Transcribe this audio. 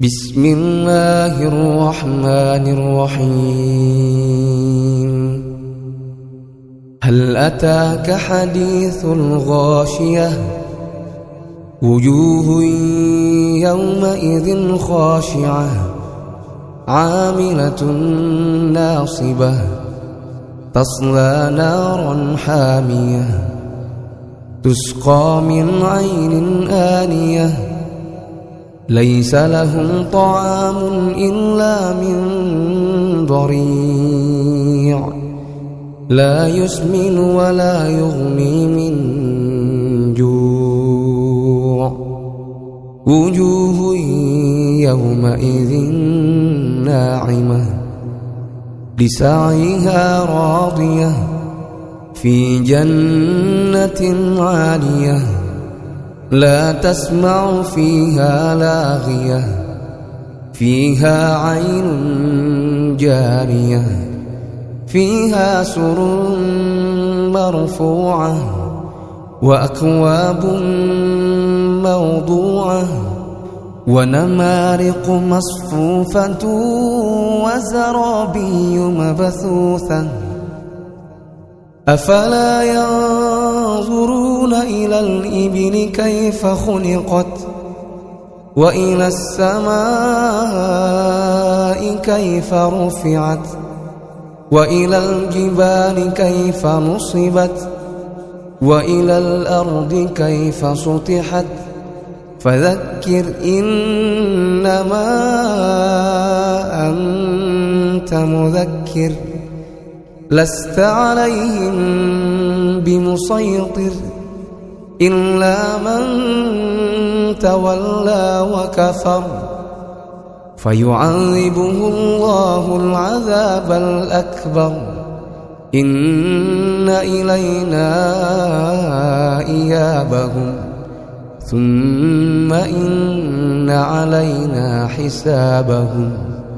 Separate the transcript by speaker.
Speaker 1: بسم الله الرحمن الرحيم. هل أتاك حديث الغاشية؟ وجوه يومئذ خاشعة عاملة ناصبة تصلى نارا حامية تسقى من عين آنية ليس لهم طعام إلا من ضريع لا يسمن ولا يغني من جوع. وجوه يومئذ ناعمة لسعيها راضية في جنة عالية لا تسمع فيها لاغية فيها عين جارية فيها سرر مرفوعة وأكواب موضوعة ونمارق مصفوفة وزرابي مبثوثة. أفلا ينظرون إلى الإبل كيف خلقت وإلى السماء كيف رفعت وإلى الجبال كيف نصبت وإلى الأرض كيف سطحت. فذكر إنما أنت مذكر لست عليهم بمسيطر إلا من تولى وكفر فيعذبه الله العذاب الأكبر. إن إلينا إيابهم ثم إن علينا حسابهم.